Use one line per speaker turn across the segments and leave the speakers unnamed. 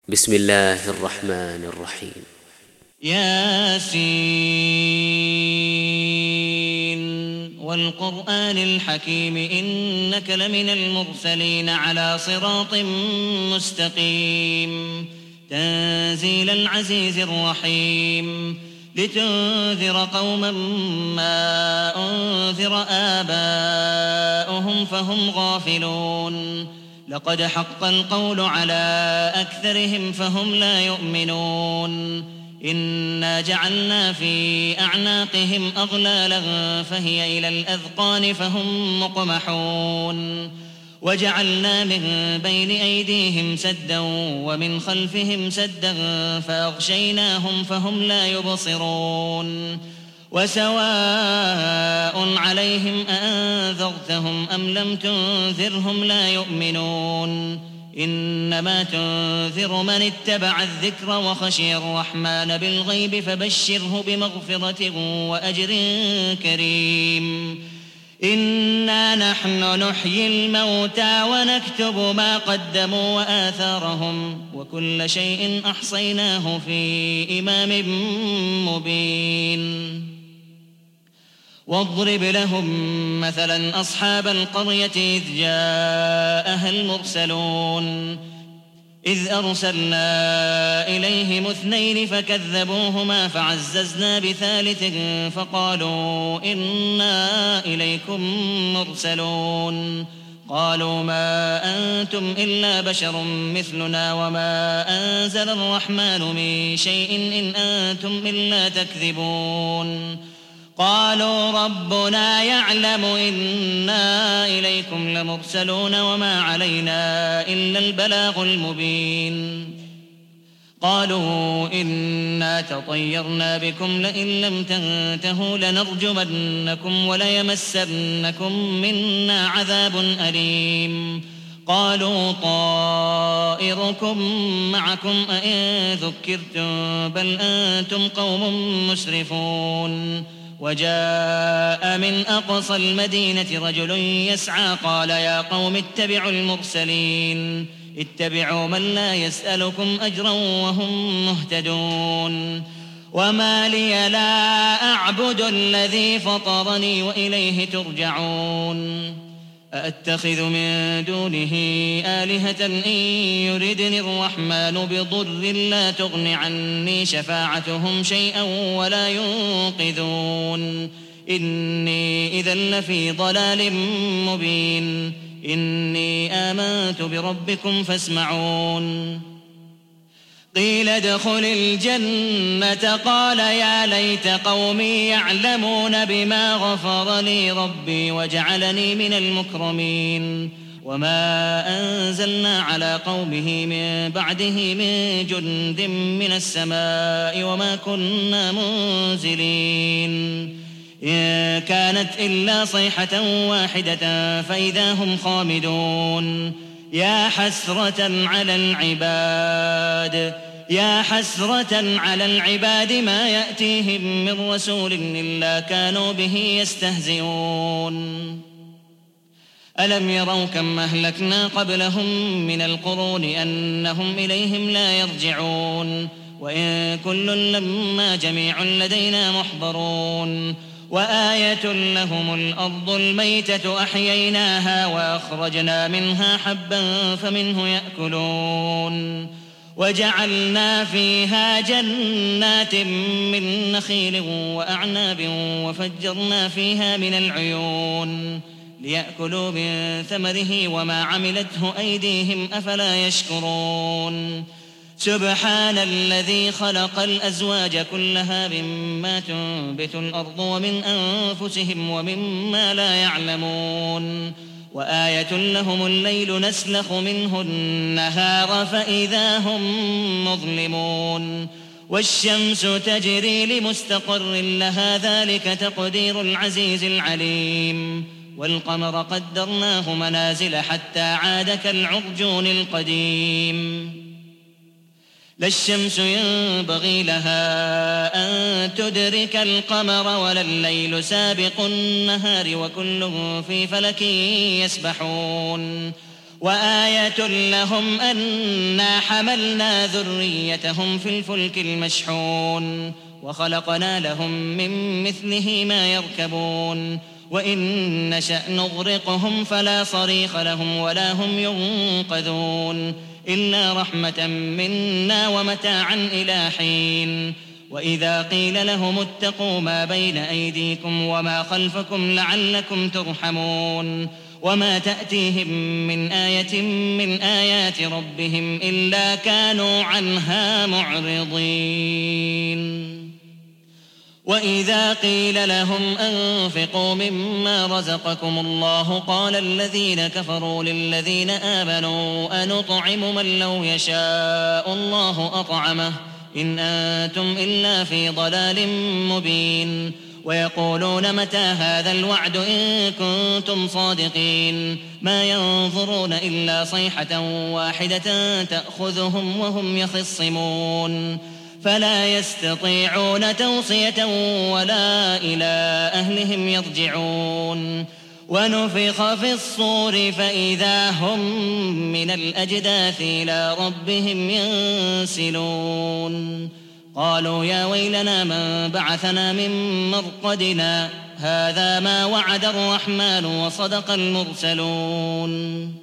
بسم الله الرحمن الرحيم.
ياسين والقرآن الحكيم إنك لمن المرسلين على صراط مستقيم تنزيل العزيز الرحيم لتنذر قوما ما أنذر آباؤهم فهم غافلون لقد حق القول على أكثرهم فهم لا يؤمنون إنا جعلنا في أعناقهم أغلالا فهي إلى الأذقان فهم مقمحون وجعلنا من بين أيديهم سدا ومن خلفهم سدا فأغشيناهم فهم لا يبصرون وسواء عليهم أأنذرتهم أم لم تنذرهم لا يؤمنون إنما تنذر من اتبع الذكر وخشي الرحمن بالغيب فبشره بمغفرة وأجر كريم إنا نحن نحيي الموتى ونكتب ما قدموا وآثارهم وكل شيء أحصيناه في إمام مبين واضرب لهم مثلا أصحاب القرية إذ جاءها المرسلون إذ أرسلنا إليهم اثنين فكذبوهما فعززنا بثالث فقالوا إنا إليكم مرسلون قالوا ما أنتم إلا بشر مثلنا وما أنزل الرحمن من شيء إن أنتم إلا تكذبون قالوا ربنا يعلم إنا إليكم لمرسلون وما علينا إلا البلاغ المبين قالوا إنا تطيرنا بكم لئن لم تنتهوا لنرجمنكم وليمسنكم منا عذاب أليم قالوا طائركم معكم أئن ذكرتم بل أنتم قوم مسرفون وجاء من أقصى المدينة رجل يسعى قال يا قوم اتبعوا المرسلين اتبعوا من لا يسألكم أجرا وهم مهتدون وما لي لا أعبد الذي فطرني وإليه ترجعون أأتخذ من دونه آلهة إن يردني الرحمن بضر لا تغن عني شفاعتهم شيئا ولا ينقذون إني إذا لفي ضلال مبين إني آمنت بربكم فاسمعون قيل ادخل الجنة قال يا ليت قومي يعلمون بما غفر لي ربي وجعلني من المكرمين وما أنزلنا على قومه من بعده من جند من السماء وما كنا منزلين إن كانت إلا صيحة واحدة فإذا هم خامدون يا حسرة على العباد ما يأتيهم من رسول إلا كانوا به يستهزئون ألم يروا كم أهلكنا قبلهم من القرون أنهم إليهم لا يرجعون وإن كل لما جميع لدينا محضرون وآية لهم الأرض الميتة أحييناها وأخرجنا منها حبا فمنه يأكلون وجعلنا فيها جنات من نخيل وأعناب وفجرنا فيها من العيون ليأكلوا من ثمره وما عملته أيديهم أفلا يشكرون سبحان الذي خلق الأزواج كلها مما تنبت الأرض ومن أنفسهم ومما لا يعلمون وآية لهم الليل نسلخ منه النهار فإذا هم مظلمون والشمس تجري لمستقر لها ذلك تقدير العزيز العليم والقمر قدرناه منازل حتى عاد كالعرجون القديم لا الشمس ينبغي لها أن تدرك القمر ولا الليل سابق النهار وكل في فلك يسبحون وآية لهم أنا حملنا ذريتهم في الفلك المشحون وخلقنا لهم من مثله ما يركبون وإن نشأ نغرقهم فلا صريخ لهم ولا هم ينقذون إلا رحمة منا ومتاعا إلى حين وإذا قيل لهم اتقوا ما بين أيديكم وما خلفكم لعلكم ترحمون وما تأتيهم من آية من آيات ربهم إلا كانوا عنها معرضين وإذا قيل لهم أنفقوا مما رزقكم الله قال الذين كفروا للذين آمنوا أنطعم من لو يشاء الله أطعمه إن أنتم إلا في ضلال مبين ويقولون متى هذا الوعد إن كنتم صادقين ما ينظرون إلا صيحة واحدة تأخذهم وهم يخصمون فلا يستطيعون توصية ولا إلى أهلهم يرجعون ونفخ في الصور فإذا هم من الأجداث إلى ربهم ينسلون قالوا يا ويلنا من بعثنا من مرقدنا هذا ما وعد الرحمن وصدق المرسلون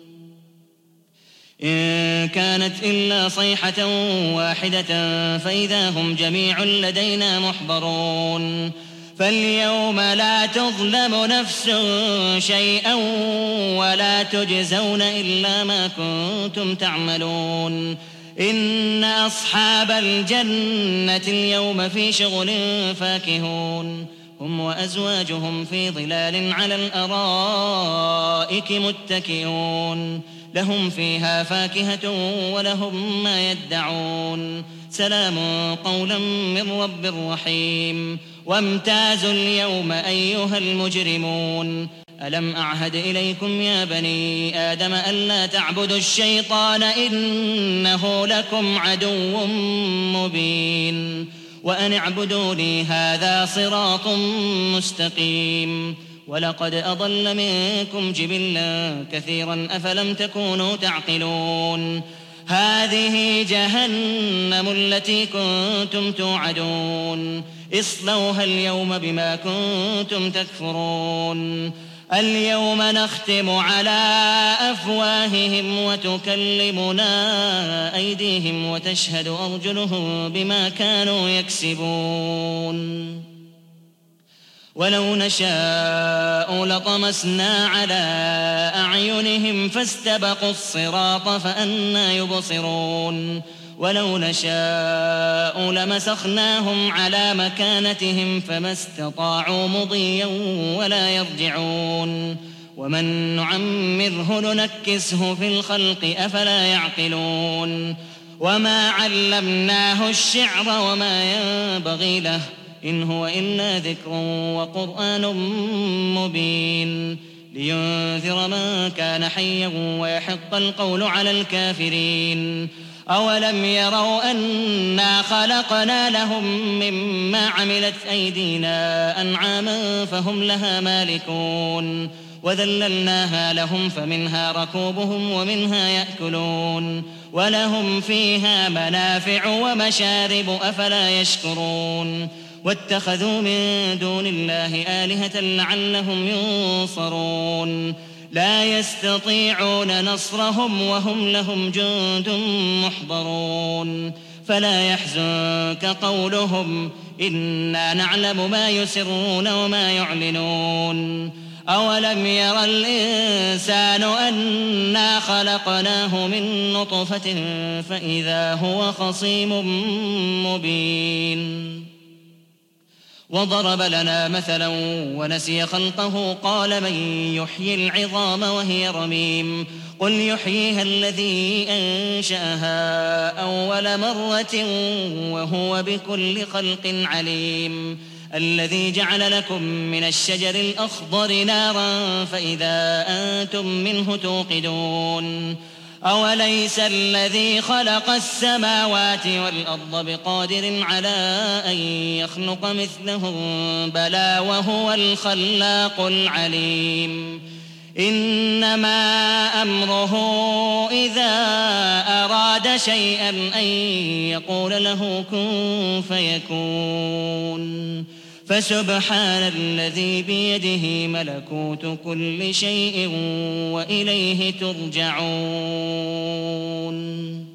إن كانت إلا صيحة واحدة فإذا هم جميع لدينا محضرون فاليوم لا تظلم نفس شيئا ولا تجزون إلا ما كنتم تعملون إن أصحاب الجنة اليوم في شغل فاكهون هم وأزواجهم في ظلال على الأرائك متكئون لهم فيها فاكهة ولهم ما يدعون سلام قولا من رب رحيم وامتازوا اليوم أيها المجرمون ألم أعهد إليكم يا بني آدم ألا تعبدوا الشيطان إنه لكم عدو مبين وأن اعبدوني هذا صراط مستقيم ولقد أضل منكم جبلا كثيرا أفلم تكونوا تعقلون هذه جهنم التي كنتم توعدون اصلوها اليوم بما كنتم تكفرون اليوم نختم على أفواههم وتكلمنا أيديهم وتشهد أرجلهم بما كانوا يكسبون ولو نشاء لطمسنا على أعينهم فاستبقوا الصراط فأنى يبصرون ولو نشاء لمسخناهم على مكانتهم فما استطاعوا مضيا ولا يرجعون ومن نعمره ننكسه في الخلق أفلا يعقلون وما علمناه الشعر وما ينبغي له إن هو إلا ذكر وقرآن مبين لينذر من كان حيا ويحق القول على الكافرين أولم يروا أنا خلقنا لهم مما عملت أيدينا أنعاما فهم لها مالكون وذللناها لهم فمنها ركوبهم ومنها يأكلون ولهم فيها منافع ومشارب أفلا يشكرون واتخذوا من دون الله آلهة لعلهم ينصرون لا يستطيعون نصرهم وهم لهم جند محضرون فلا يحزنك قولهم إنا نعلم ما يسرون وما يعلنون أولم ير الإنسان أنا خلقناه من نطفة فإذا هو خصيم مبين وضرب لنا مثلا ونسي خلقه قال من يحيي العظام وهي رميم قل يحييها الذي أنشأها أول مرة وهو بكل خلق عليم الذي جعل لكم من الشجر الأخضر نارا فإذا أنتم منه توقدون أوليس الذي خلق السماوات والأرض بقادر على أن يخلق مثلهم بلى وهو الخلاق العليم إنما أمره إذا أراد شيئا أن يقول له كن فيكون فسبحان الذي بيده ملكوت كل شيء وإليه ترجعون